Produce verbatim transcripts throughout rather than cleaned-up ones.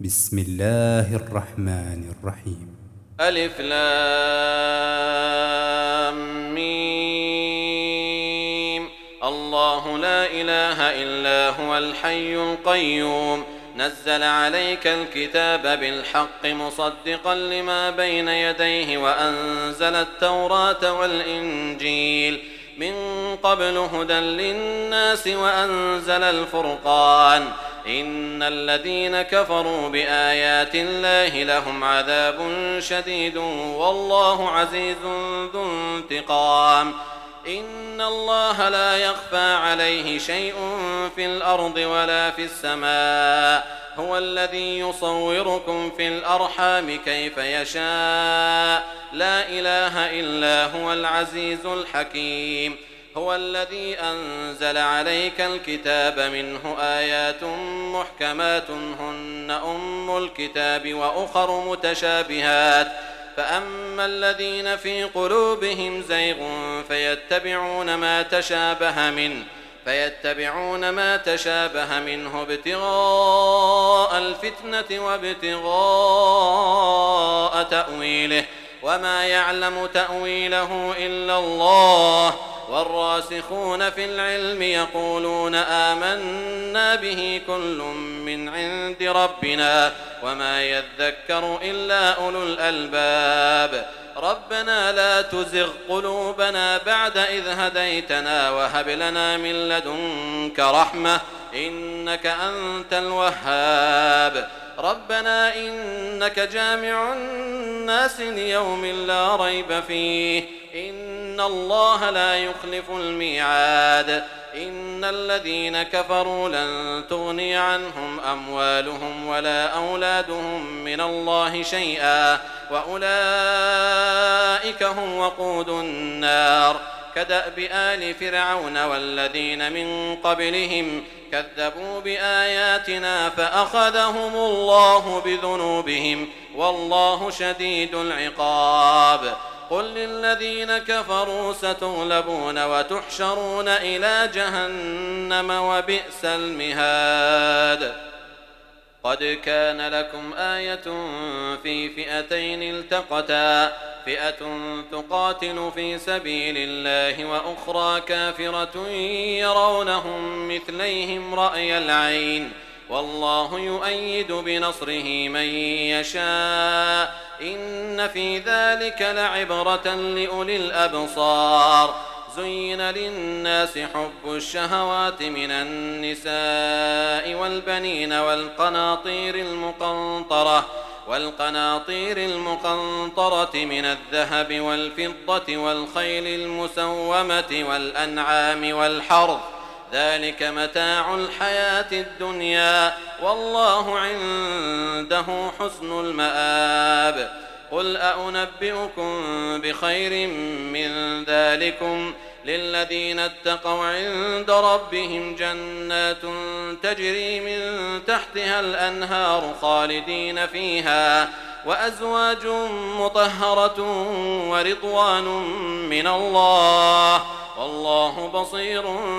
بسم الله الرحمن الرحيم. ألف لام ميم. الله لا إله إلا هو الحي القيوم نزل عليك الكتاب بالحق مصدقا لما بين يديه وأنزل التوراة والإنجيل من قبل هدى للناس وأنزل الفرقان إن الذين كفروا بآيات الله لهم عذاب شديد والله عزيز ذو انتقام. إن الله لا يخفى عليه شيء في الأرض ولا في السماء هو الذي يصوركم في الأرحام كيف يشاء لا إله إلا هو العزيز الحكيم. هو الذي أنزل عليك الكتاب منه آيات محكمات هن أم الكتاب وأخر متشابهات فأما الذين في قلوبهم زيغ فيتبعون ما تشابه منه فيتبعون ما تشابه منه ابتغاء الفتنة وابتغاء تأويله وما يعلم تأويله إلا الله والراسخون في العلم يقولون آمنا به كل من عند ربنا وما يذكر إلا أولو الألباب. ربنا لا تزغ قلوبنا بعد إذ هديتنا وهب لنا من لدنك رحمة إنك أنت الوهاب. ربنا إنك جامع الناس ليوم لا ريب فيه إن الله لا يخلف الميعاد. إن الذين كفروا لن تغني عنهم أموالهم ولا أولادهم من الله شيئا وأولئك هم وقود النار كدأب آل فرعون والذين من قبلهم كذبوا بآياتنا فأخذهم الله بذنوبهم والله شديد العقاب. قل للذين كفروا ستغلبون وتحشرون إلى جهنم وبئس المهاد. قد كان لكم آية في فئتين التقتا فئة تقاتل في سبيل الله وأخرى كافرة يرونهم مثليهم رأي العين والله يؤيد بنصره من يشاء إن في ذلك لعبرة لأولي الأبصار. زين للناس حب الشهوات من النساء والبنين والقناطير المقنطرة والقناطير المقنطرة من الذهب والفضة والخيل المسومة والأنعام والحرث ذلك متاع الحياة الدنيا والله عنده حسن المآب. قل أأنبئكم بخير من ذلكم للذين اتقوا عند ربهم جنات تجري من تحتها الأنهار خالدين فيها وأزواج مطهرة ورضوان من الله والله بصير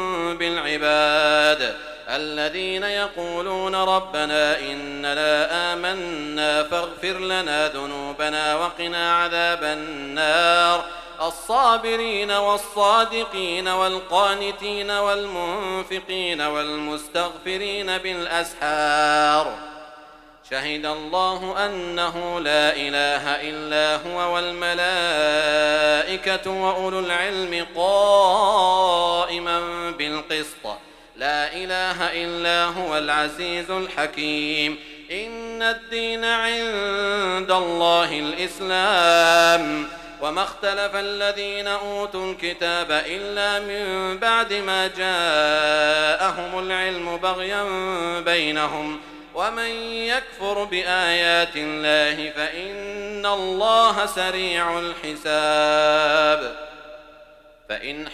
بالعباد. الذين يقولون ربنا إننا آمنا فاغفر لنا ذنوبنا وقنا عذاب النار. الصابرين والصادقين والقانتين والمنفقين والمستغفرين بالأسحار شهد الله أنه لا إله إلا هو والملائكة وأولو العلم قائما بالقسط لا إله إلا هو العزيز الحكيم. إن الدين عند الله الإسلام وما اختلف الذين أوتوا الكتاب إلا من بعد ما جاءهم العلم بغيا بينهم ومن يكفر بآيات الله فإن الله سريع الحساب. فإن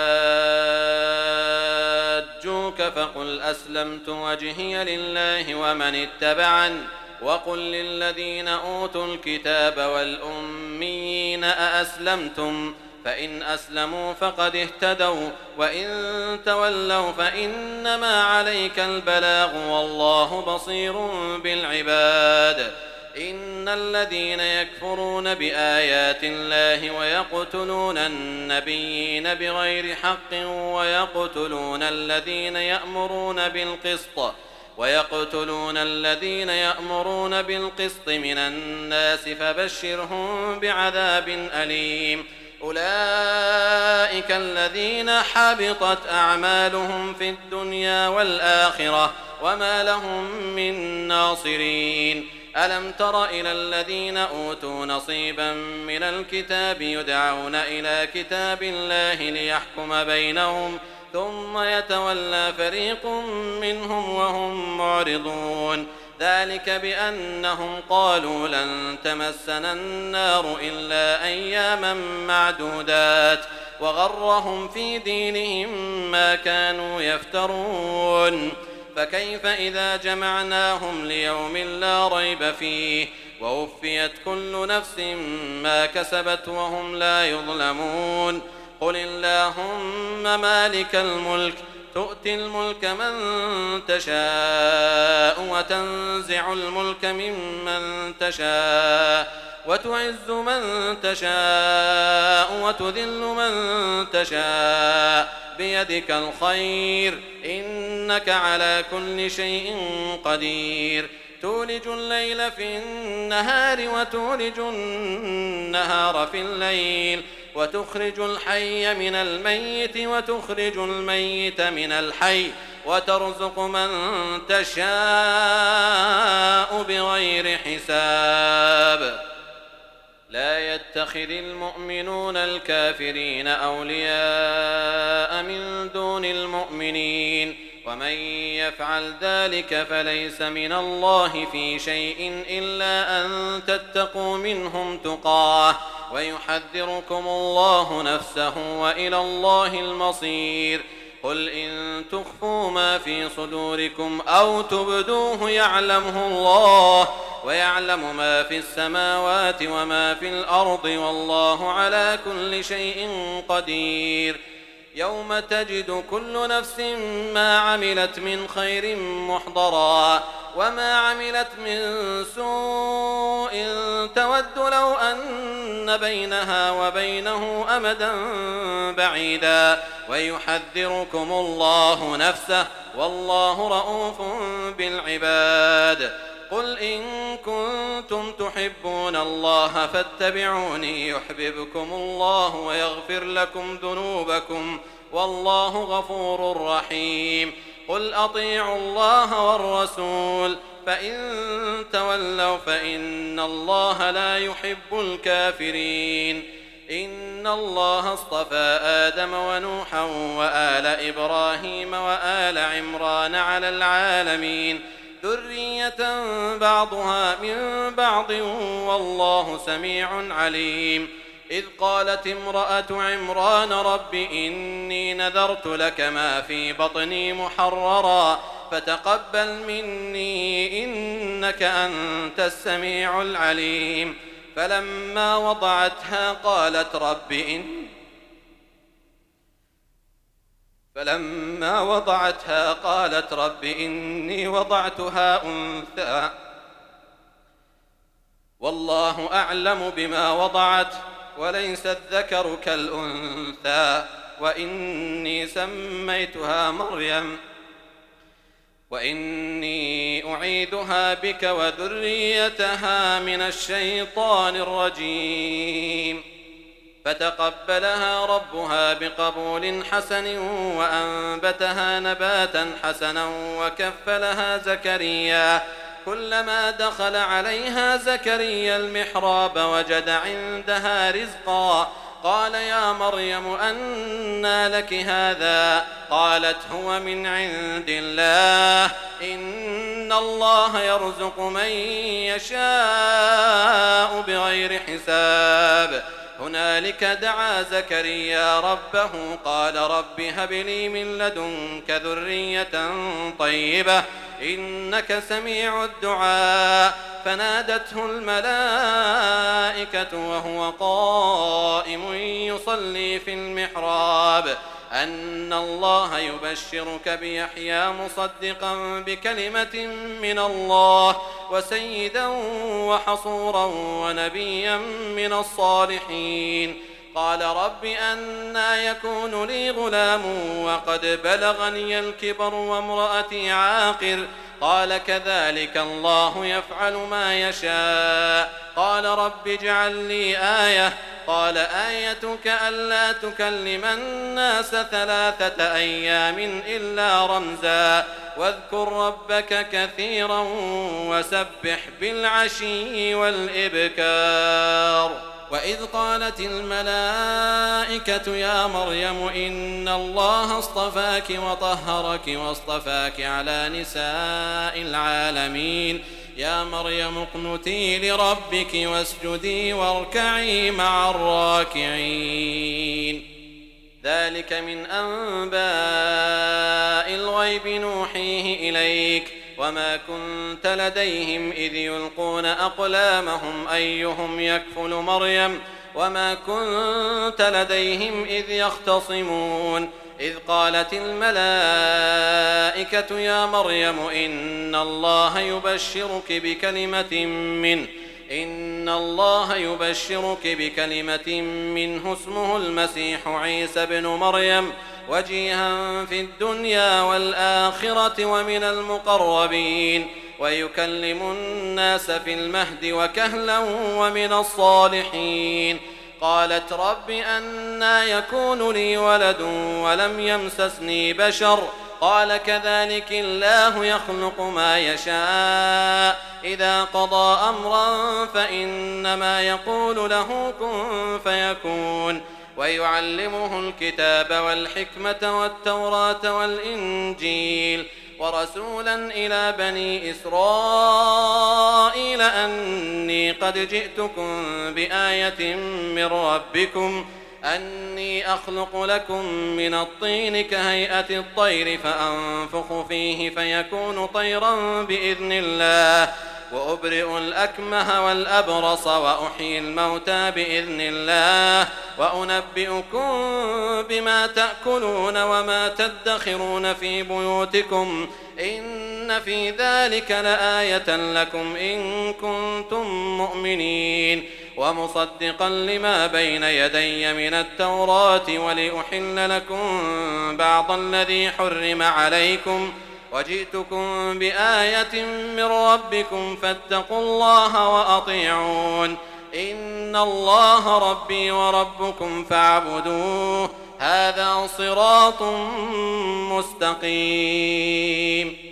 حاجوك فقل أسلمت وجهي لله ومن اتبعني وقل للذين أوتوا الكتاب والأميين أأسلمتم فإن أسلموا فقد اهتدوا وإن تولوا فإنما عليك البلاغ والله بصير بالعباد. إن الذين يكفرون بآيات الله ويقتلون النبيين بغير حق ويقتلون الذين يأمرون بالقسط ويقتلون الذين يأمرون بالقسط من الناس فبشرهم بعذاب أليم. أولئك الذين حبطت أعمالهم في الدنيا والآخرة وما لهم من ناصرين. ألم تر إلى الذين أوتوا نصيبا من الكتاب يدعون إلى كتاب الله ليحكم بينهم ثم يتولى فريق منهم وهم معرضون. ذلك بأنهم قالوا لن تمسنا النار إلا أياما معدودات وغرهم في دينهم ما كانوا يفترون. فكيف إذا جمعناهم ليوم لا ريب فيه ووفيت كل نفس ما كسبت وهم لا يظلمون. قل اللهم مالك الملك تؤتي الملك من تشاء وتنزع الملك ممن تشاء وتعز من تشاء وتذل من تشاء بيدك الخير إنك على كل شيء قدير. تولج الليل في النهار وتولج النهار في الليل وتخرج الحي من الميت وتخرج الميت من الحي وترزق من تشاء بغير حساب. لا يتخذ المؤمنون الكافرين أولياء من دون المؤمنين ومن يفعل ذلك فليس من الله في شيء إلا أن تتقوا منهم تقاه ويحذركم الله نفسه وإلى الله المصير. قل إن تخفوا ما في صدوركم أو تبدوه يعلمه الله ويعلم ما في السماوات وما في الأرض والله على كل شيء قدير. يوم تجد كل نفس ما عملت من خير محضرا وما عملت من سوء تود لو أن بينها وبينه أمدا بعيدا ويحذركم الله نفسه والله رؤوف بالعباد. قل إن كنتم تحبون الله فاتبعوني يحببكم الله ويغفر لكم ذنوبكم والله غفور رحيم. قل أطيعوا الله والرسول فإن تولوا فإن الله لا يحب الكافرين. إن الله اصطفى آدم ونوحا وآل إبراهيم وآل عمران على العالمين ذرية بعضها من بعض والله سميع عليم. إذ قالت امرأة عمران رب إني نذرت لك ما في بطني محررا فتقبل مني إنك أنت السميع العليم. فلما وضعتها قالت رب إن فلما وضعتها قالت رب إني وضعتها أنثى والله أعلم بما وضعت وليس الذكر كالأنثى وإني سميتها مريم وإني أعيذها بك وذريتها من الشيطان الرجيم. فتقبلها ربها بقبول حسن وأنبتها نباتا حسنا وكفلها زكريا. كلما دخل عليها زكريا المحراب وجد عندها رزقا قال يا مريم أنى لك هذا قالت هو من عند الله إن الله يرزق من يشاء بغير حساب. هنالك دعا زكريا ربه قال رب هب لي من لدنك ذرية طيبة إنك سميع الدعاء. فنادته الملائكة وهو قائم يصلي في المحراب أن الله يبشرك بيحيى مصدقا بكلمة من الله وسيدا وحصورا ونبيا من الصالحين. قال رب أنى يكون لي غلام وقد بلغني الكبر وامرأتي عاقر قال كذلك الله يفعل ما يشاء. قال رب اجعل لي آية قال آيتك ألا تكلم الناس ثلاثة أيام إلا رمزا واذكر ربك كثيرا وسبح بالعشي والإبكار. وإذ قالت الملائكة يا مريم إن الله اصطفاك وطهرك واصطفاك على نساء العالمين يا مريم اقنتي لربك واسجدي واركعي مع الراكعين. ذلك من أنباء الغيب نوحيه إليك وما كنت لديهم إذ يلقون أقلامهم أيهم يكفل مريم وما كنت لديهم إذ يختصمون. إذ قالت الملائكة يا مريم إن الله يبشرك بكلمة منه إن الله يبشرك بكلمة منه اسمه المسيح عيسى بن مريم وجيها في الدنيا والآخرة ومن المقربين ويكلم الناس في المهد وكهلا ومن الصالحين. قالت رب أنى يكون لي ولد ولم يمسسني بشر قال كذلك الله يخلق ما يشاء إذا قضى أمرا فإنما يقول له كن فيكون. ويعلمه الكتاب والحكمة والتوراة والإنجيل ورسولا إلى بني إسرائيل أني قد جئتكم بآية من ربكم أني أخلق لكم من الطين كهيئة الطير فأنفخ فيه فيكون طيرا بإذن الله وأبرئ الأكمه والأبرص وأحيي الموتى بإذن الله وأنبئكم بما تأكلون وما تدخرون في بيوتكم إن في ذلك لآية لكم إن كنتم مؤمنين. ومصدقا لما بين يدي من التوراة ولأحل لكم بعض الذي حرم عليكم وجئتكم بآية من ربكم فاتقوا الله وأطيعون إن الله ربي وربكم فاعبدوه هذا صراط مستقيم.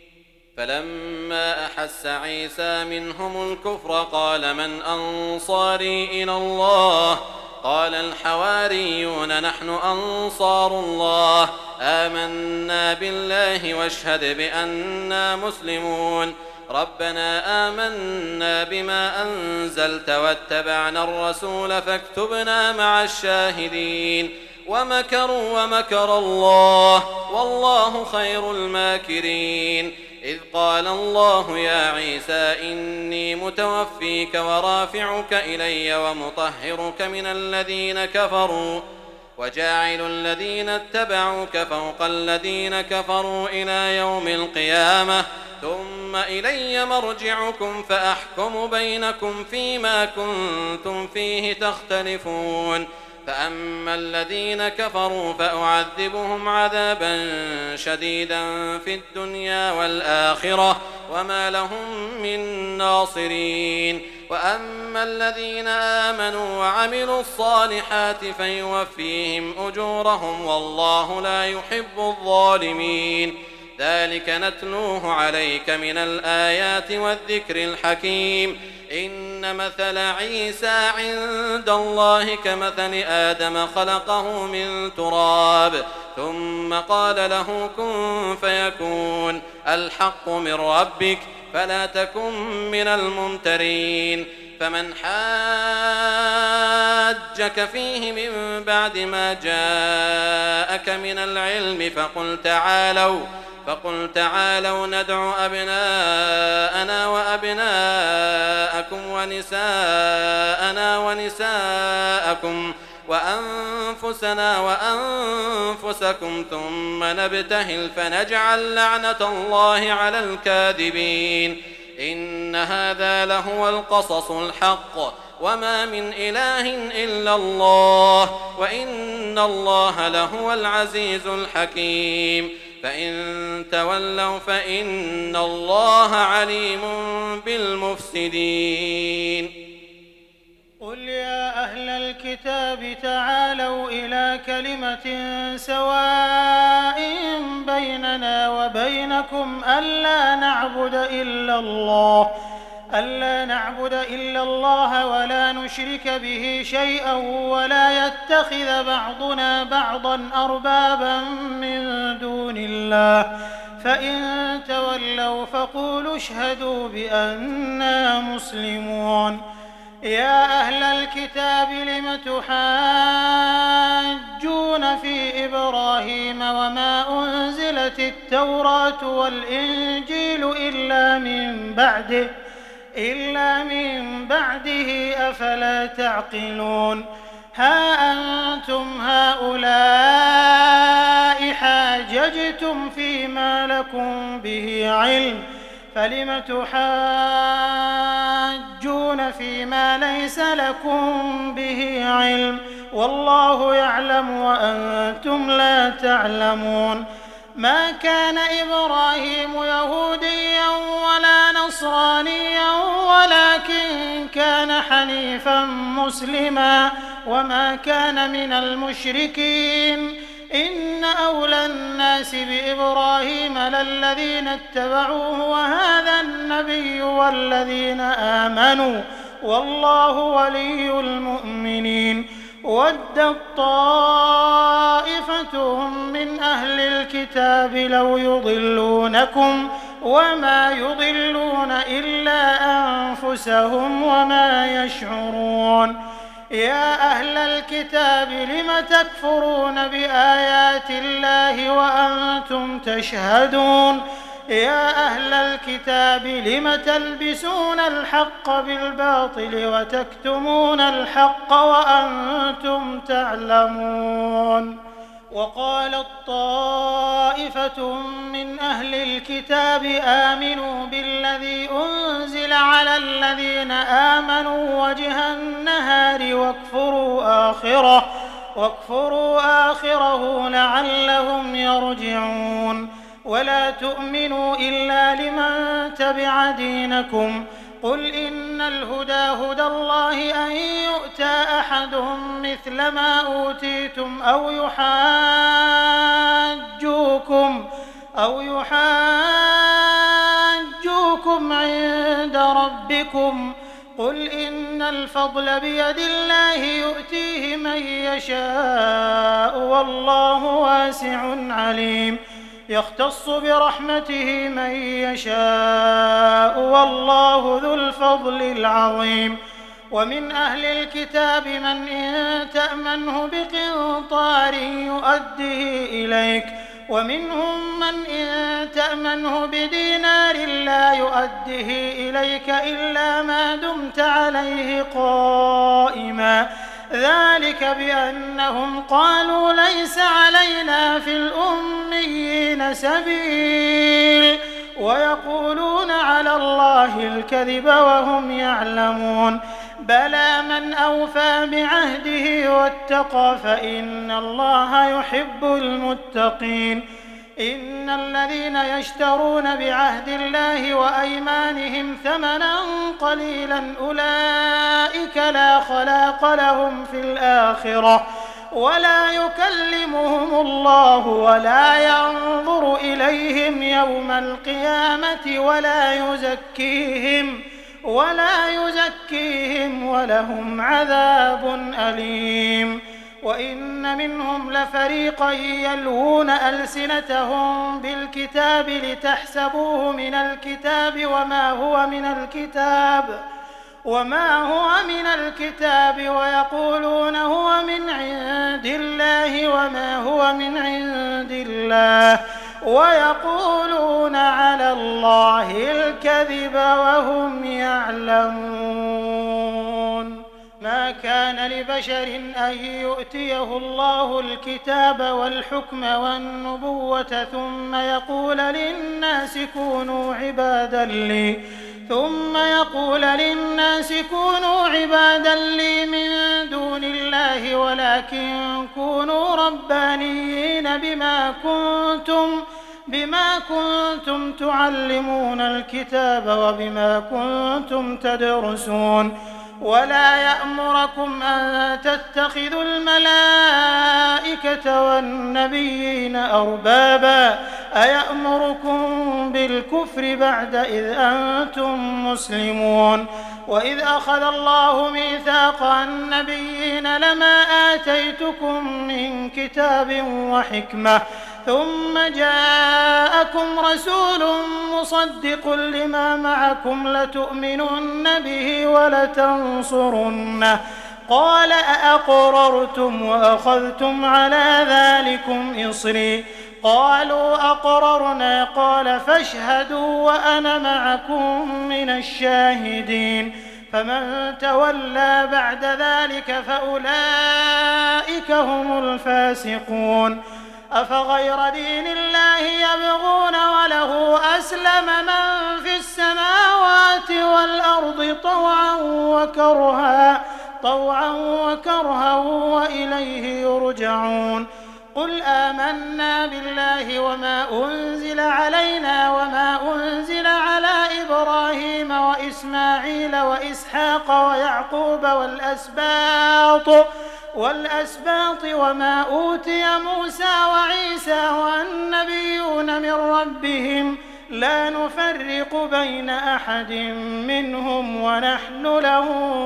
فلما أحس عيسى منهم الكفر قال من أنصاري إلى الله قال الحواريون نحن أنصار الله آمنا بالله واشهد بأننا مسلمون. ربنا آمنا بما أنزلت واتبعنا الرسول فاكتبنا مع الشاهدين. ومكروا ومكر الله والله خير الماكرين. إذ قال الله يا عيسى إني متوفيك ورافعك إلي ومطهرك من الذين كفروا وجاعل الذين اتبعوك فوق الذين كفروا إلى يوم القيامة ثم إلي مرجعكم فأحكم بينكم فيما كنتم فيه تختلفون. فأما الذين كفروا فأعذبهم عذابا شديدا في الدنيا والآخرة وما لهم من ناصرين. وأما الذين آمنوا وعملوا الصالحات فيوفيهم أجورهم والله لا يحب الظالمين. ذلك نتلوه عليك من الآيات والذكر الحكيم. إن مثل عيسى عند الله كمثل آدم خلقه من تراب ثم قال له كن فيكون الحق من ربك فلا تكن من الممترين. فمن حاجك فيه من بعد ما جاءك من العلم فقل تعالوا فقل تعالوا ندع أبناءنا وأبناءكم ونساءنا ونساءكم وأنفسنا وأنفسكم ثم نبتهل فنجعل لعنة الله على الكاذبين إن هذا لهو القصص الحق وما من إله إلا الله وإن الله لهو العزيز الحكيم فإن تولوا فإن الله عليم بالمفسدين. قل يا أهل الكتاب تعالوا إلى كلمة سواء بيننا وبينكم ألا نعبد إلا الله ألا نعبد إلا الله ولا نشرك به شيئا ولا يتخذ بعضنا بعضا أربابا من دون الله فإن تولوا فقولوا اشهدوا بأننا مسلمون. يا أهل الكتاب لم تحاجون في إبراهيم وما أنزلت التوراة والإنجيل إلا من بعده إلا من بعده أفلا تعقلون. ها أنتم هؤلاء حاججتم فيما لكم به علم فلم تحاجون فيما ليس لكم به علم والله يعلم وأنتم لا تعلمون. ما كان إبراهيم يهوديا ولا نصرانيا ولكن كان حنيفا مسلما وما كان من المشركين. إن أولى الناس بإبراهيم للذين اتبعوه وهذا النبي والذين آمنوا والله ولي المؤمنين. ودت طائفة من أهل الكتاب لو يضلونكم وما يضلون إلا أنفسهم وما يشعرون. يا أهل الكتاب لم تكفرون بآيات الله وأنتم تشهدون. يا أهل الكتاب لم تلبسون الحق بالباطل وتكتمون الحق وأنتم تعلمون. وقالت طائفة من أهل الكتاب آمنوا بالذي أنزل على الذين آمنوا وجه النهار واكفروا آخره واكفروا آخره لعلهم يرجعون. ولا تؤمنوا إلا لمن تبع دينكم قل إن الهدى هدى الله أن يؤتى أحد مثل ما أوتيتم أو يحاجوكم أو يحاجوكم عند ربكم قل إن الفضل بيد الله يؤتيه من يشاء والله واسع عليم. يختص برحمته من يشاء والله ذو الفضل العظيم. ومن أهل الكتاب من إن تأمنه بقنطار يؤده إليك ومنهم من إن تأمنه بدينار لا يؤده إليك إلا ما دمت عليه قائما ذلك بأنهم قالوا ليس علينا في الأميين سبيل ويقولون على الله الكذب وهم يعلمون. بلى من أوفى بعهده واتقى فإن الله يحب المتقين. إن الذين يشترون بعهد الله وأيمانهم ثمنا قليلا أولئك لا خلاق لهم في الآخرة ولا يكلمهم الله ولا ينظر إليهم يوم القيامة ولا يزكيهم ولا يزكيهم ولهم عذاب أليم. وإن منهم لفريقا يلوون ألسنتهم بالكتاب لتحسبوه من الكتاب وما هو من الكتاب وما هو من الكتاب ويقولون هو من عند الله وما هو من عند الله ويقولون على الله الكذب وهم يعلمون. ما كان لبشر أن يؤتيه الله الكتاب والحكم والنبوة ثم يقول للناس كونوا عبادا لي ثم يقول للناس كونوا عبادا لي من دون الله ولكن كونوا ربانيين بما كنتم بما كنتم تعلمون الكتاب وبما كنتم تدرسون. ولا يأمركم أن تتخذوا الملائكة والنبيين أربابا أيأمركم بالكفر بعد إذ أنتم مسلمون. وإذ أخذ الله ميثاق النبيين لما آتيتكم من كتاب وحكمة ثم جاءكم رسول مصدق لما معكم لتؤمنن به ولتنصرنه قال أأقررتم وأخذتم على ذلكم إصري قالوا أقررنا قال فاشهدوا وأنا معكم من الشاهدين. فمن تولى بعد ذلك فأولئك هم الفاسقون. أفغير دين الله يبغون وله أسلم من في السماوات والأرض طوعا وكرها طوعا وكرها وإليه يرجعون. قل آمنا بالله وما أنزل علينا وما أنزل على إبراهيم وإسماعيل وإسحاق ويعقوب والأسباط والأسباط وما أوتي موسى وعيسى والنبيون من ربهم لا نفرق بين أحد منهم ونحن له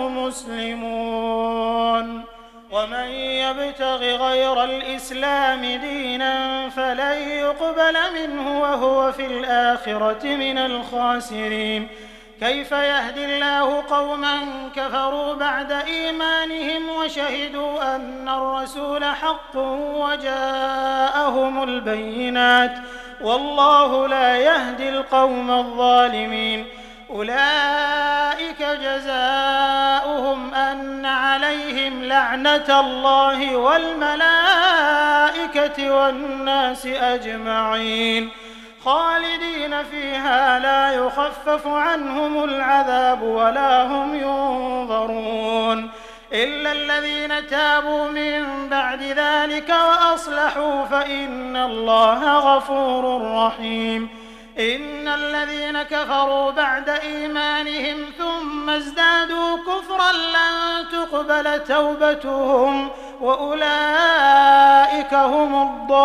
مسلمون. ومن يبتغ غير الإسلام دينا فلن يقبل منه وهو في الآخرة من الخاسرين. كيف يهدي الله قوما كفروا بعد إيمانهم وشهدوا أن الرسول حق وجاءهم البينات والله لا يهدي القوم الظالمين. أولئك جزاؤهم أن عليهم لعنة الله والملائكة والناس أجمعين خالدين فيها لا يخفف عنهم العذاب ولا هم ينظرون إلا الذين تابوا من بعد ذلك وأصلحوا فإن الله غفور رحيم. إن الذين كفروا بعد إيمانهم ثم ازدادوا كفرا لن تقبل توبتهم وأولئك هم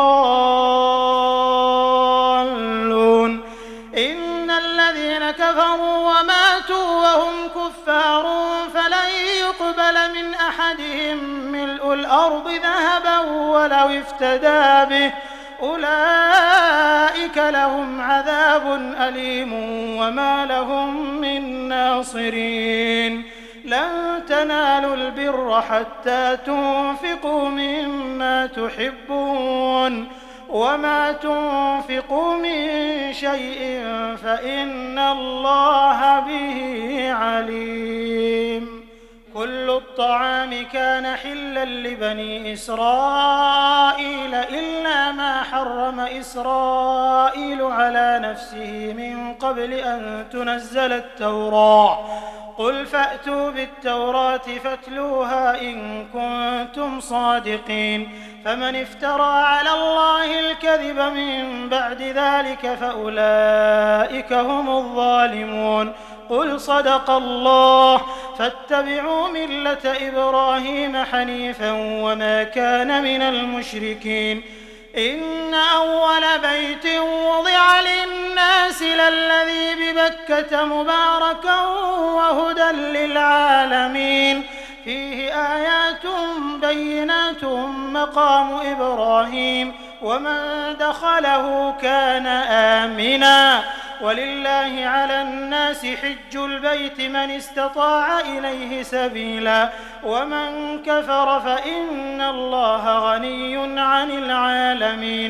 الضالون. إن الذين كفروا وماتوا وهم كفار فلن يقبل من أحدهم ملء الأرض ذهبا ولو افتدى به أولئك لهم عذاب أليم وما لهم من ناصرين. لن تنالوا البر حتى تنفقوا مما تحبون وما تنفقوا من شيء فإن الله به عليم. كل الطعام كان حلا لبني إسرائيل إلا ما حرم إسرائيل على نفسه من قبل أن تنزل التوراة. قل فأتوا بالتوراة فاتلوها إن كنتم صادقين. فمن افترى على الله الكذب من بعد ذلك فأولئك هم الظالمون. قل صدق الله فاتبعوا ملة إبراهيم حنيفا وما كان من المشركين. إن أول بيت وضع للناس للذي ببكة مباركا وهدى للعالمين فيه آيات بينات مقام إبراهيم ومن دخله كان آمنا ولله على الناس حج البيت من استطاع إليه سبيلا ومن كفر فإن الله غني عن العالمين.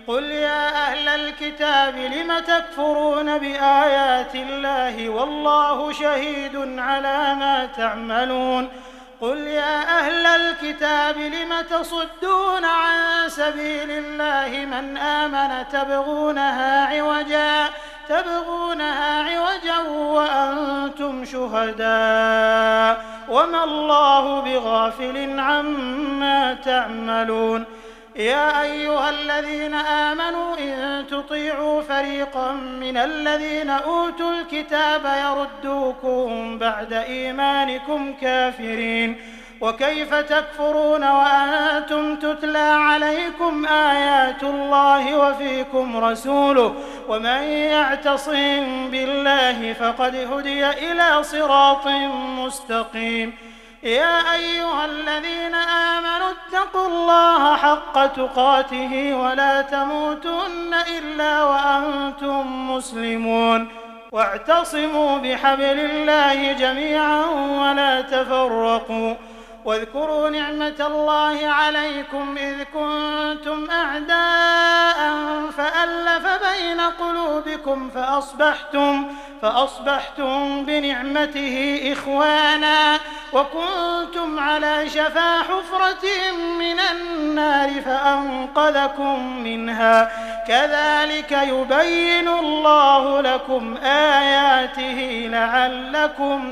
قل يا أهل الكتاب لم تكفرون بآيات الله والله شهيد على ما تعملون قل يا أهل الكتاب لم تصدون عن سبيل الله من آمن تبغونها عوجا تبغونها عوجا وأنتم شهداء وما الله بغافل عما تعملون يا أيها الذين آمنوا إن تطيعوا فريقا من الذين أوتوا الكتاب يردوكم بعد إيمانكم كافرين وكيف تكفرون وأنتم تتلى عليكم آيات الله وفيكم رسوله ومن يعتصم بالله فقد هدي إلى صراط مستقيم يا أيها الذين آمنوا اتقوا الله حق تقاته ولا تموتن إلا وأنتم مسلمون واعتصموا بحبل الله جميعا ولا تفرقوا واذكروا نعمة الله عليكم إذ كنتم أعداء فألف بين قلوبكم فأصبحتم, فأصبحتم بنعمته إخوانا وكنتم على شفا حفرة من النار فأنقذكم منها كذلك يبين الله لكم آياته لعلكم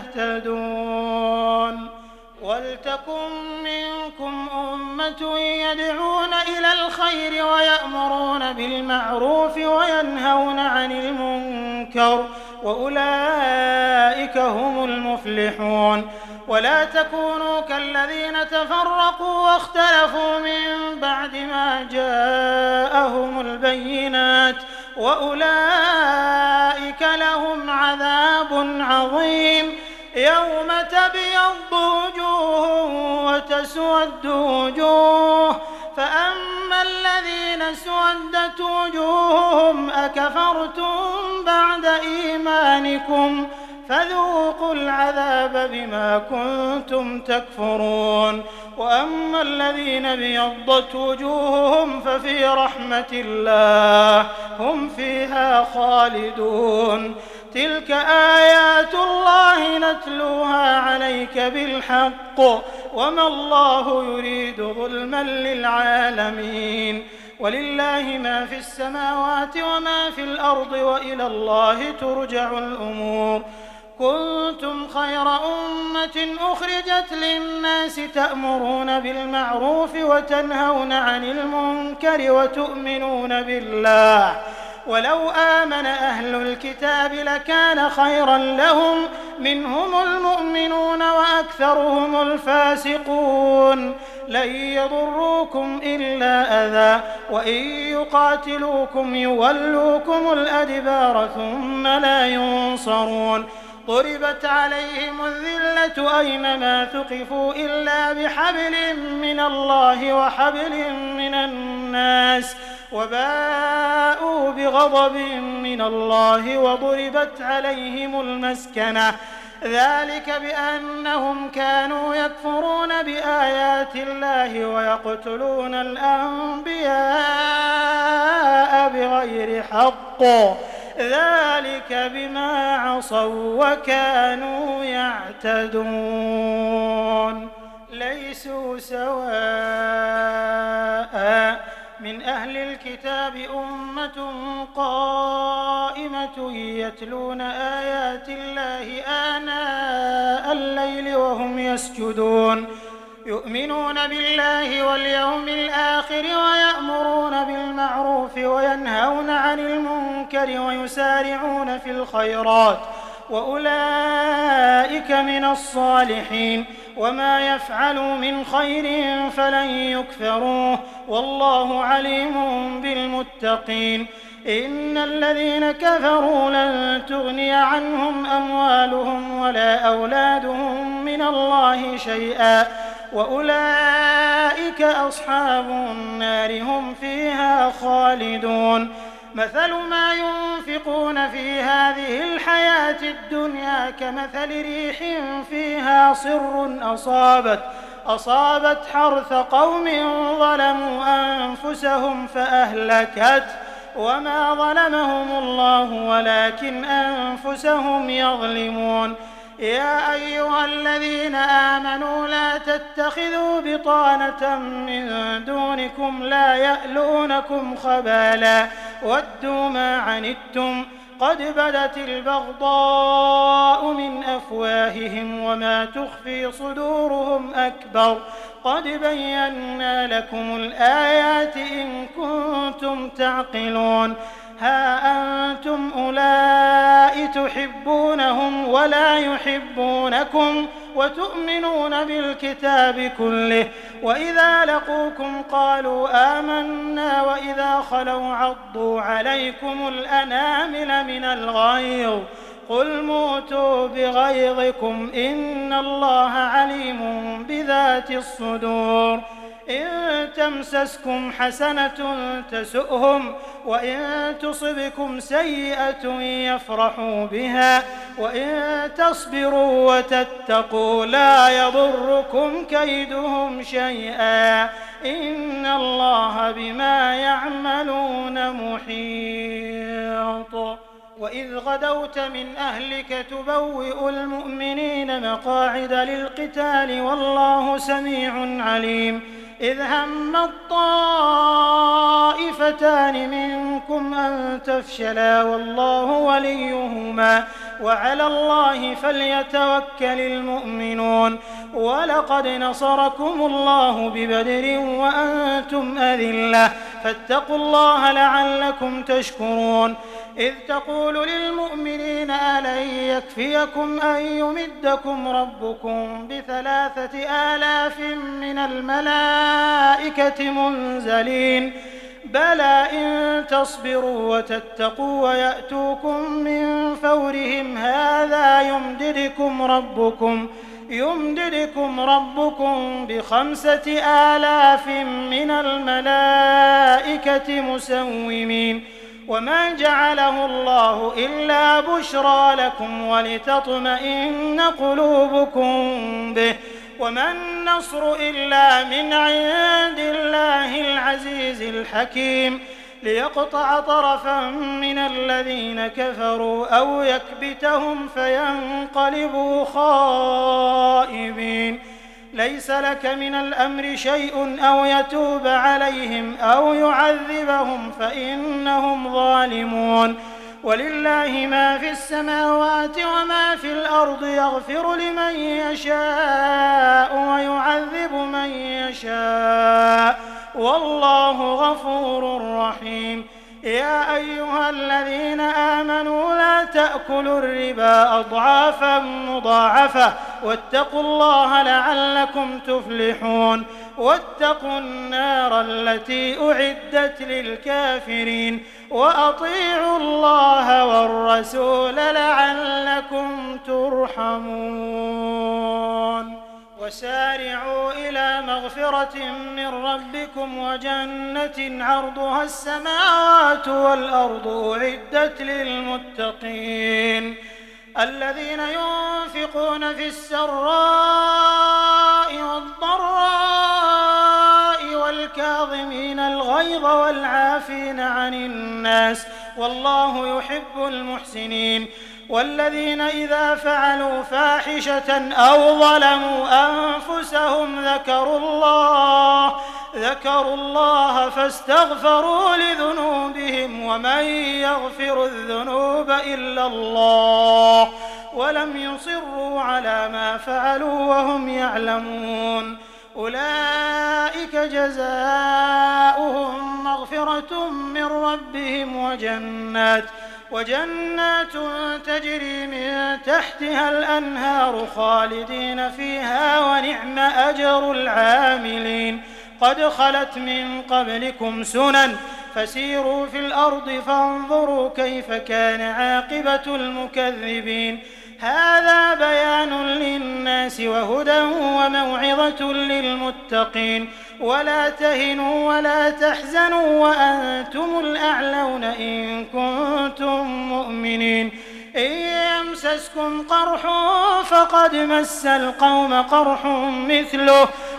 تهتدون ولتكن منكم أمة يدعون إلى الخير ويأمرون بالمعروف وينهون عن المنكر وأولئك هم المفلحون ولا تكونوا كالذين تفرقوا واختلفوا من بعد ما جاءهم البينات وأولئك لهم عذاب عظيم يوم تبيض وجوه وتسود وجوه فأما الذين اسودت وجوههم أكفرتم بعد إيمانكم فذوقوا العذاب بما كنتم تكفرون وأما الذين بيضت وجوههم ففي رحمة الله هم فيها خالدون تلك آيات الله نتلوها عليك بالحق وما الله يريد ظلما للعالمين ولله ما في السماوات وما في الأرض وإلى الله ترجع الأمور كنتم خير أمة أخرجت للناس تأمرون بالمعروف وتنهون عن المنكر وتؤمنون بالله ولو آمن أهل الكتاب لكان خيرا لهم منهم المؤمنون وأكثرهم الفاسقون لن يضروكم إلا أذى وإن يقاتلوكم يولوكم الأدبار ثم لا ينصرون ضربت عليهم الذلة أينما ثقفوا إلا بحبل من الله وحبل من الناس وباءوا بغضب من الله وضربت عليهم المسكنة ذلك بأنهم كانوا يكفرون بآيات الله ويقتلون الأنبياء بغير حق ذلك بما عصوا وكانوا يعتدون ليسوا سواء من أهل الكتاب أمة قائمة يتلون آيات الله آناء الليل وهم يسجدون يؤمنون بالله واليوم الآخر ويأمرون بالمعروف وينهون عن المنكر ويسارعون في الخيرات وأولئك من الصالحين وما يفعلوا من خير فلن يكفروه والله عليم بالمتقين إن الذين كفروا لن تغني عنهم أموالهم ولا أولادهم من الله شيئا وأولئك أصحاب النار هم فيها خالدون مثل ما ينفقون في هذه الحياة الدنيا كمثل ريح فيها صر أصابت, أصابت حرث قوم ظلموا أنفسهم فأهلكت وما ظلمهم الله ولكن أنفسهم يظلمون يا أيها الذين آمنوا لا تتخذوا بطانة من دونكم لا يألونكم خبالا ودوا ما عنتم قد بدت البغضاء من أفواههم وما تخفي صدورهم أكبر قد بينا لكم الآيات إن كنتم تعقلون ها أنتم أولئك تحبونهم ولا يحبونكم وتؤمنون بالكتاب كله وإذا لقوكم قالوا آمنا وإذا خلوا عضوا عليكم الأنامل من الغيظ قل موتوا بغيظكم إن الله عليم بذات الصدور إن تمسسكم حسنة تسؤهم وإن تصبكم سيئة يفرحوا بها وإن تصبروا وتتقوا لا يضركم كيدهم شيئا إن الله بما يعملون محيط وإذ غدوت من أهلك تبوئ المؤمنين مقاعد للقتال والله سميع عليم إذ هم الطائفتان منكم أن تفشلا والله وليهما وعلى الله فليتوكل المؤمنون ولقد نصركم الله ببدر وأنتم أذلة فاتقوا الله لعلكم تشكرون إذ تقول للمؤمنين ألن يكفيكم أن يمدكم ربكم بثلاثة آلاف من الملائكة منزلين بلى إن تصبروا وتتقوا ويأتوكم من فورهم هذا يمددكم ربكم يمددكم ربكم بخمسة آلاف من الملائكة مسومين وما جعله الله إلا بشرى لكم ولتطمئن قلوبكم به وما النصر إلا من عند الله العزيز الحكيم ليقطع طرفا من الذين كفروا أو يكبتهم فينقلبوا خائبين ليس لك من الأمر شيء أو يتوب عليهم أو يعذبهم فإنهم ظالمون ولله ما في السماوات وما في الأرض يغفر لمن يشاء ويعذب من يشاء والله غفور رحيم يا أيها الذين آمنوا لا تأكلوا الربا أضعافا مضاعفة واتقوا الله لعلكم تفلحون واتقوا النار التي أعدت للكافرين وأطيعوا الله والرسول لعلكم ترحمون وسارعوا إلى مغفرة من ربكم وجنة عرضها السماوات والأرض أعدت للمتقين الذين ينفقون في السراء والضراء والكاظمين الغيظ والعافين عن الناس والله يحب المحسنين والذين إذا فعلوا فاحشة أو ظلموا أنفسهم ذكروا الله ذكروا الله فاستغفروا لذنوبهم ومن يغفر الذنوب إلا الله ولم يصروا على ما فعلوا وهم يعلمون أولئك جزاؤهم مغفرة من ربهم وجنات وجنات تجري من تحتها الأنهار خالدين فيها ونعم أجر العاملين قد خلت من قبلكم سنن فسيروا في الأرض فانظروا كيف كان عاقبة المكذبين هذا بيان للناس وهدى وموعظة للمتقين ولا تهنوا ولا تحزنوا وأنتم الأعلون إن كنتم مؤمنين إن يمسسكم قرح فقد مس القوم قرح مثله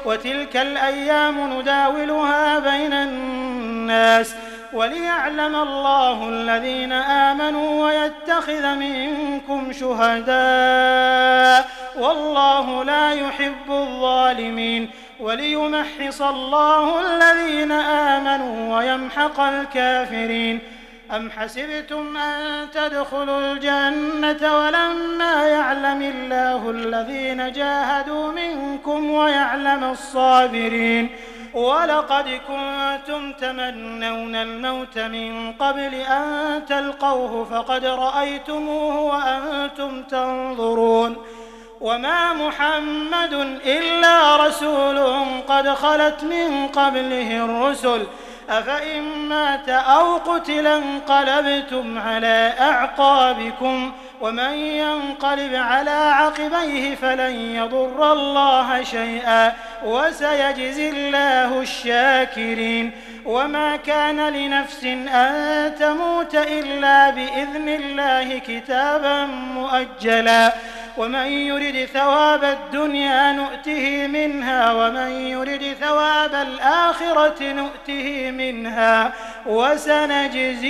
وتلك الأيام نداولها بين الناس وليعلم الله الذين آمنوا ويتخذ منكم شهداء والله لا يحب الظالمين وليمحص الله الذين آمنوا ويمحق الكافرين. أم حسبتم أن تدخلوا الجنة ولما يعلم الله الذين جاهدوا منكم ويعلم الصابرين ولقد كنتم تمنون الموت من قبل أن تلقوه فقد رأيتموه وأنتم تنظرون وما محمد إلا رسول قد خلت من قبله الرسل أفإن مات أو قتل انقلبتم على أعقابكم ومن ينقلب على عقبيه فلن يضر الله شيئا وسيجزي الله الشاكرين. وما كان لنفس أن تموت إلا بإذن الله كتابا مؤجلا ومن يرد ثواب الدنيا نؤته منها ومن يرد ثواب الآخرة نؤته منها وسنجزي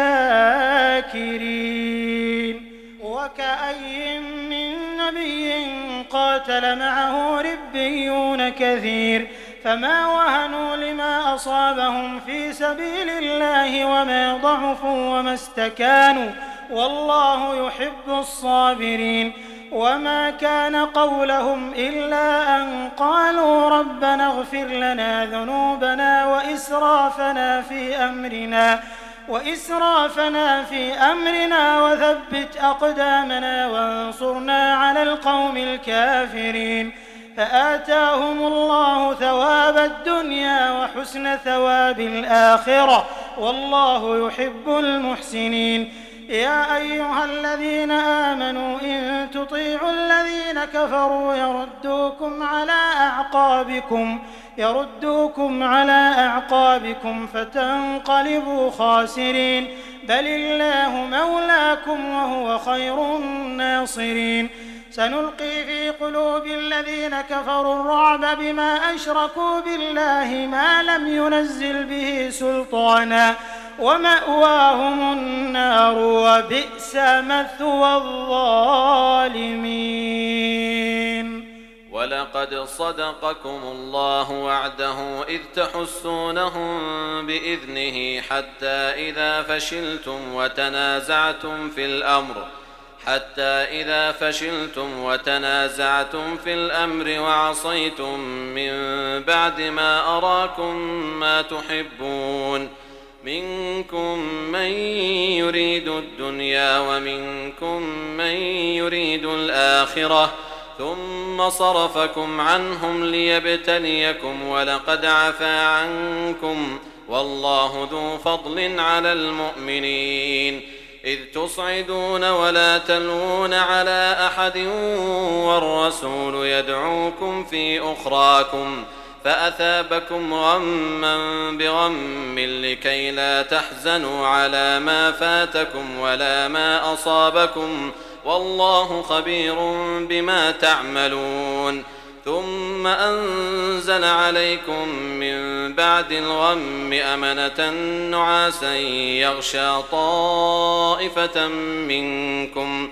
الشاكرين. وكأي من نبي قاتل معه ربيون كثير فما وهنوا لما أصابهم في سبيل الله وما ضعفوا وما استكانوا والله يحب الصابرين. وما كان قولهم إلا أن قالوا ربنا اغفر لنا ذنوبنا وإسرافنا في أمرنا وإسرافنا في أمرنا وثبت أقدامنا وانصرنا على القوم الكافرين. فآتاهم الله ثواب الدنيا وحسن ثواب الآخرة والله يحب المحسنين. يا أيها الذين آمنوا إن تطيعوا الذين كفروا يردوكم على أعقابكم يردوكم على أعقابكم فتنقلبوا خاسرين بل الله مولاكم وهو خير الناصرين. سنلقي في قلوب الذين كفروا الرعب بما أشركوا بالله ما لم ينزل به سلطانا ومأواهم النار وبئس مثوى الظالمين. ولقد صدقكم الله وعده إذ تحسونهم بإذنه حتى إذا فشلتم وتنازعتم في الأمر حتى إذا فشلتم وتنازعتم في الأمر وعصيتم من بعد ما أراكم ما تحبون منكم من يريد الدنيا ومنكم من يريد الآخرة ثم صرفكم عنهم ليبتليكم ولقد عفا عنكم والله ذو فضل على المؤمنين. إذ تصعدون ولا تلوون على أحد والرسول يدعوكم في أخراكم فأثابكم غما بغم لكي لا تحزنوا على ما فاتكم ولا ما أصابكم والله خبير بما تعملون. ثم أنزل عليكم من بعد الغم أمنة نعاسا يغشى طائفة منكم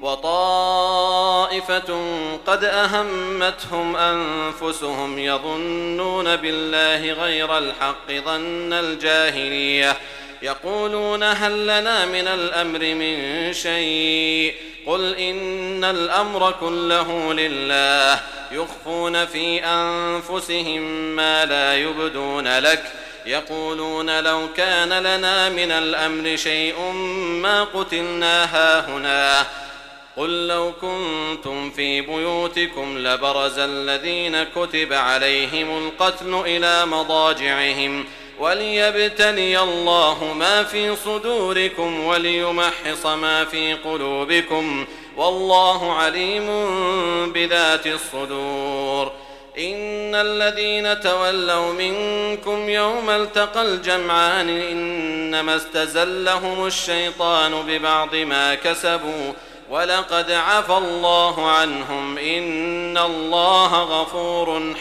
وطائفة قد أهمتهم أنفسهم يظنون بالله غير الحق ظن الجاهلية يقولون هل لنا من الأمر من شيء قل إن الأمر كله لله يخفون في أنفسهم ما لا يبدون لك يقولون لو كان لنا من الأمر شيء ما قتلنا هاهنا قل لو كنتم في بيوتكم لبرز الذين كتب عليهم القتل إلى مضاجعهم وليبتلي الله ما في صدوركم وليمحص ما في قلوبكم والله عليم بذات الصدور. إن الذين تولوا منكم يوم التقى الجمعان إنما استزلهم الشيطان ببعض ما كسبوا ولقد عفى الله عنهم إن الله غفور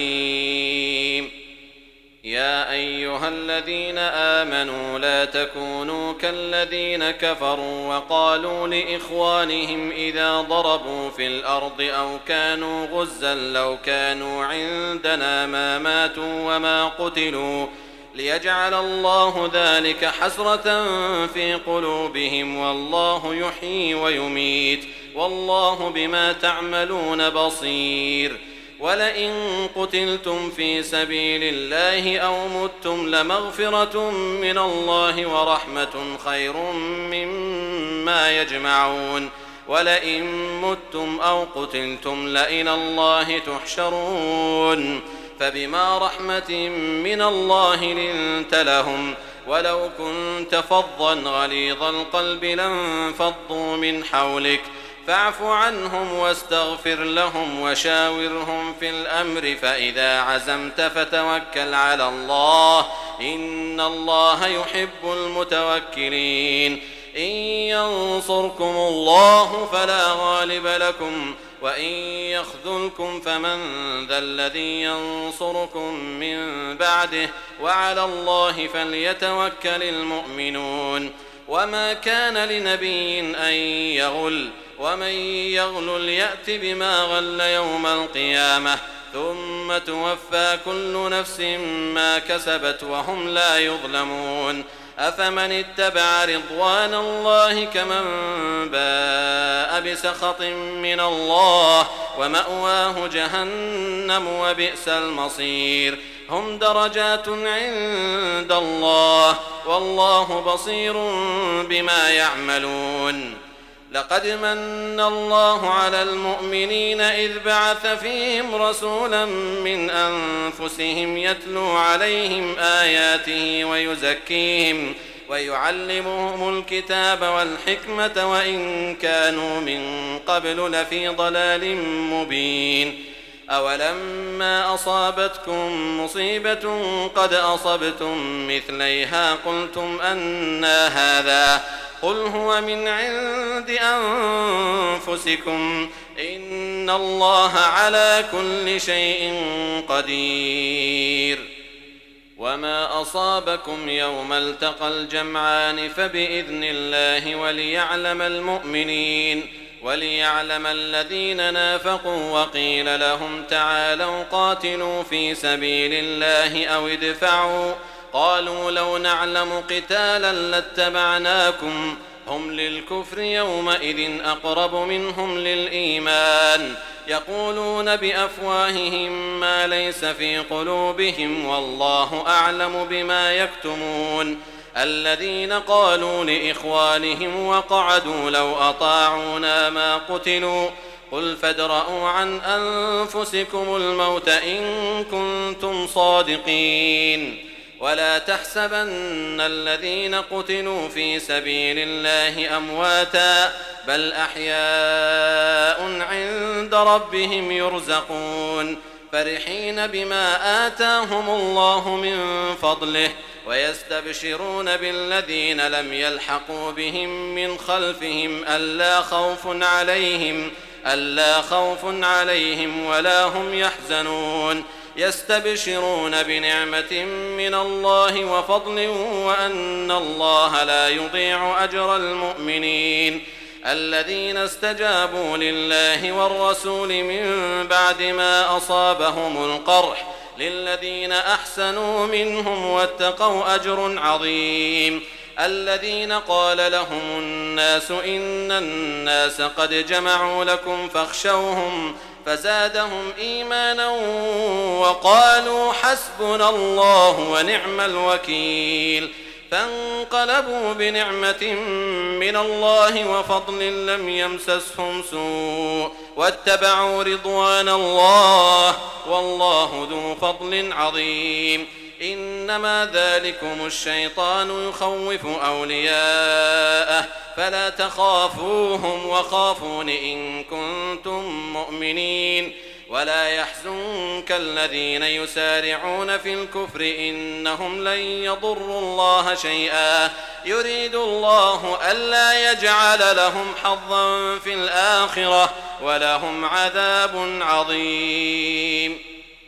حليم. يا أيها الذين آمنوا لا تكونوا كالذين كفروا وقالوا لإخوانهم إذا ضربوا في الأرض أو كانوا غزا لو كانوا عندنا ما ماتوا وما قتلوا ليجعل الله ذلك حسرة في قلوبهم والله يحيي ويميت والله بما تعملون بصير. ولئن قتلتم في سبيل الله أو متم لمغفرة من الله ورحمة خير مما يجمعون. ولئن متم أو قتلتم لإلى الله تحشرون. فبما رحمة من الله لنت لهم ولو كنت فظا غليظ القلب لانفضوا من حولك فاعف عنهم واستغفر لهم وشاورهم في الأمر فإذا عزمت فتوكل على الله إن الله يحب المتوكلين. إن ينصركم الله فلا غالب لكم وإن يخذلكم فمن ذا الذي ينصركم من بعده وعلى الله فليتوكل المؤمنون. وما كان لنبي أن يغل ومن يغل يأت بما غل يوم القيامة ثم توفى كل نفس ما كسبت وهم لا يظلمون. أفمن اتبع رضوان الله كمن باء بسخط من الله ومأواه جهنم وبئس المصير. هم درجات عند الله والله بصير بما يعملون. لقد من الله على المؤمنين إذ بعث فيهم رسولا من أنفسهم يتلو عليهم آياته ويزكيهم ويعلمهم الكتاب والحكمة وإن كانوا من قبل لفي ضلال مبين. أولما أصابتكم مصيبة قد أصبتم مثليها قلتم أنى هذا قل هو من عند أنفسكم إن الله على كل شيء قدير. وما أصابكم يوم التقى الجمعان فبإذن الله وليعلم المؤمنين وليعلم الذين نافقوا وقيل لهم تعالوا قاتلوا في سبيل الله أو ادفعوا قالوا لو نعلم قتالا لاتبعناكم هم للكفر يومئذ أقرب منهم للإيمان يقولون بأفواههم ما ليس في قلوبهم والله أعلم بما يكتمون. الذين قالوا لإخوانهم وقعدوا لو أطاعونا ما قتلوا قل فادرءوا عن أنفسكم الموت إن كنتم صادقين. ولا تحسبن الذين قتلوا في سبيل الله أمواتا بل أحياء عند ربهم يرزقون فرحين بما آتاهم الله من فضله ويستبشرون بالذين لم يلحقوا بهم من خلفهم ألا خوف عليهم ألا خوف عليهم ولا هم يحزنون يستبشرون بنعمة من الله وفضل وأن الله لا يضيع أجر المؤمنين. الذين استجابوا لله والرسول من بعد ما أصابهم القرح للذين أحسنوا منهم واتقوا أجر عظيم. الذين قال لهم الناس إن الناس قد جمعوا لكم فاخشوهم فزادهم إيمانا وقالوا حسبنا الله ونعم الوكيل. فانقلبوا بنعمة من الله وفضل لم يمسسهم سوء واتبعوا رضوان الله والله ذو فضل عظيم. إنما ذلكم الشيطان يخوف أولياءه فلا تخافوهم وخافون إن كنتم مؤمنين. ولا يحزنك الذين يسارعون في الكفر إنهم لن يضروا الله شيئا يريد الله ألا يجعل لهم حظا في الآخرة ولهم عذاب عظيم.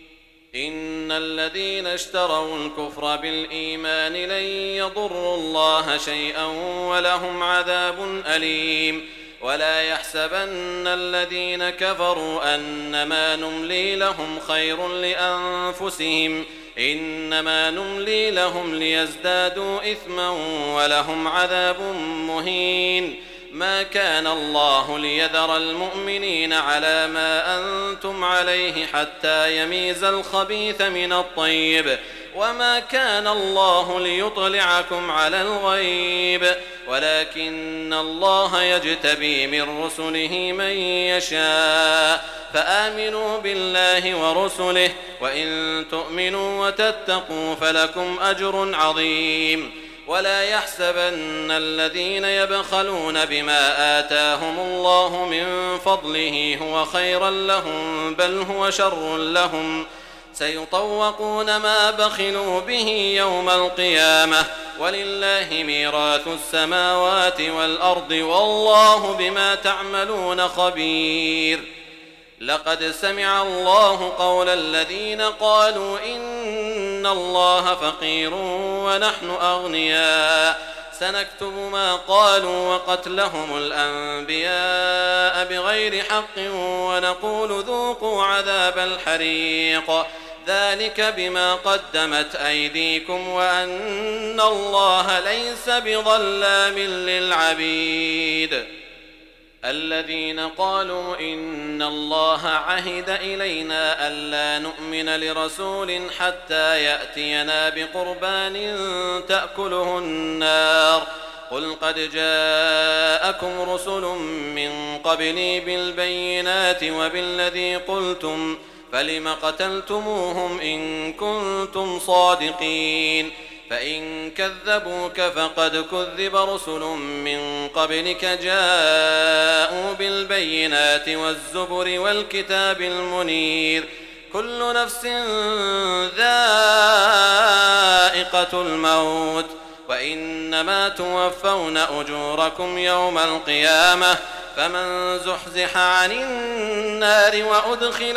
إن الذين اشتروا الكفر بالإيمان لن يضروا الله شيئا ولهم عذاب أليم. ولا يحسبن الذين كفروا أنما نملي لهم خير لأنفسهم إنما نملي لهم ليزدادوا إثما ولهم عذاب مهين. ما كان الله ليذر المؤمنين على ما أنتم عليه حتى يميز الخبيث من الطيب وما كان الله ليطلعكم على الغيب ولكن الله يجتبي من رسله من يشاء فآمنوا بالله ورسله وإن تؤمنوا وتتقوا فلكم أجر عظيم. ولا يحسبن الذين يبخلون بما آتاهم الله من فضله هو خيرا لهم بل هو شر لهم سيطوقون ما بخلوا به يوم القيامة ولله ميراث السماوات والأرض والله بما تعملون خبير. لقد سمع الله قول الذين قالوا إن الله فقير ونحن أغنياء سنكتب ما قالوا وقتلهم الأنبياء بغير حق ونقول ذوقوا عذاب الحريق ذلك بما قدمت أيديكم وأن الله ليس بظلام للعبيد. الذين قالوا إن الله عهد إلينا ألا نؤمن لرسول حتى يأتينا بقربان تأكله النار قل قد جاءكم رسل من قبلي بالبينات وبالذي قلتم فلم قتلتموهم إن كنتم صادقين فإن كذبوك فقد كذب رسل من قبلك جاءوا بالبينات والزبر والكتاب المنير كل نفس ذائقة الموت وإنما توفون أجوركم يوم القيامة فمن زحزح عن النار وأدخل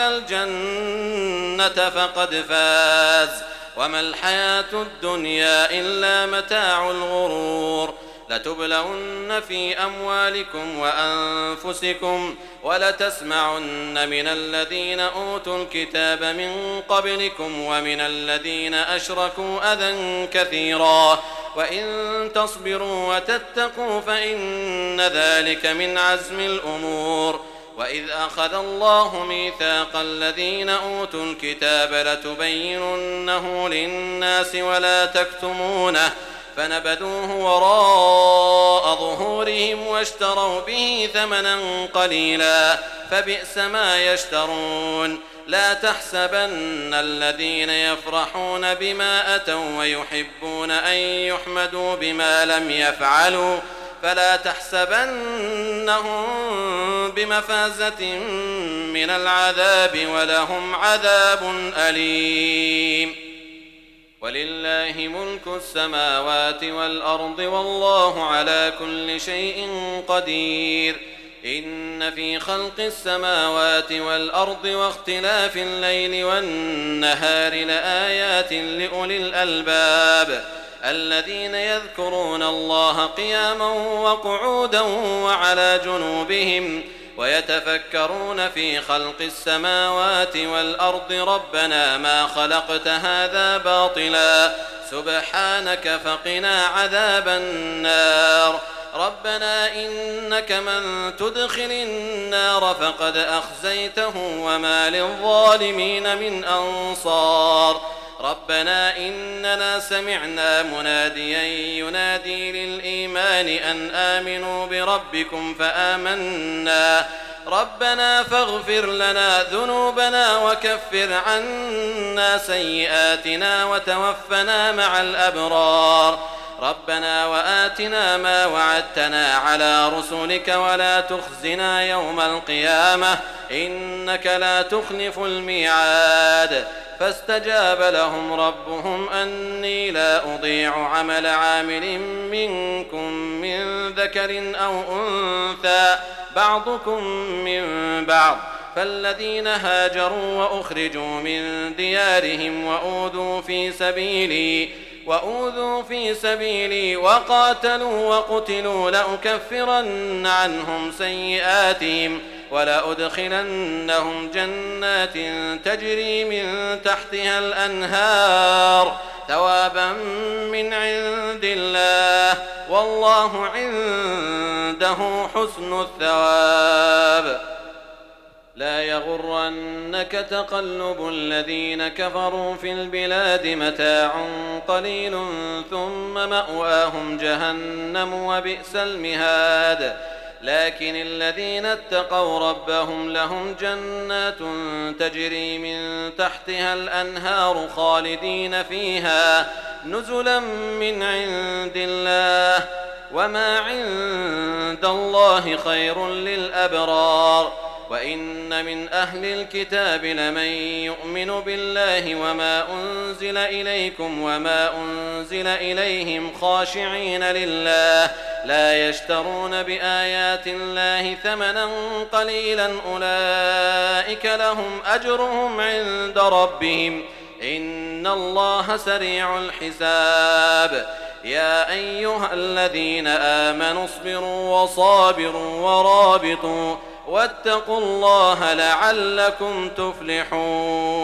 الجنة فقد فاز وما الحياة الدنيا إلا متاع الغرور. لتبلون في أموالكم وأنفسكم ولتسمعن من الذين أوتوا الكتاب من قبلكم ومن الذين أشركوا أذى كثيرا وإن تصبروا وتتقوا فإن ذلك من عزم الأمور. وإذ أخذ الله ميثاق الذين أوتوا الكتاب لتبيننه للناس ولا تكتمونه فنبذوه وراء ظهورهم واشتروا به ثمنا قليلا فبئس ما يشترون. لا تحسبن الذين يفرحون بما أتوا ويحبون أن يحمدوا بما لم يفعلوا فلا تحسبنهم بمفازة من العذاب ولهم عذاب أليم. ولله ملك السماوات والأرض والله على كل شيء قدير. إن في خلق السماوات والأرض واختلاف الليل والنهار لآيات لأولي الألباب الذين يذكرون الله قياما وقعودا وعلى جنوبهم ويتفكرون في خلق السماوات والأرض ربنا ما خلقت هذا باطلا سبحانك فقنا عذاب النار. ربنا إنك من تدخل النار فقد أخزيته وما للظالمين من أنصار. ربنا إننا سمعنا مناديا ينادي للإيمان أن آمنوا بربكم فآمنا ربنا فاغفر لنا ذنوبنا وكفر عنا سيئاتنا وتوفنا مع الأبرار. ربنا وآتنا ما وعدتنا على رسلك ولا تخزنا يوم القيامة إنك لا تخلف الميعاد فاستجاب لهم ربهم أني لا أضيع عمل عامل منكم من ذكر أو أنثى بعضكم من بعض فالذين هاجروا وأخرجوا من ديارهم وأوذوا في سبيلي وأوذوا في سبيلي وقاتلوا وقتلوا لأكفرن عنهم سيئاتهم ولأدخلنهم جنات تجري من تحتها الأنهار ثوابا من عند الله والله عنده حسن الثواب. لا يغرنك تقلب الذين كفروا في البلاد متاع قليل ثم مأواهم جهنم وبئس المهاد لكن الذين اتقوا ربهم لهم جنات تجري من تحتها الأنهار خالدين فيها نزلا من عند الله وما عند الله خير للأبرار. وإن من أهل الكتاب لمن يؤمن بالله وما أنزل إليكم وما أنزل إليهم خاشعين لله لا يشترون بآيات الله ثمنا قليلا أولئك لهم أجرهم عند ربهم إن الله سريع الحساب. يا أيها الذين آمنوا اصبروا وصابروا ورابطوا واتقوا الله لعلكم تفلحون.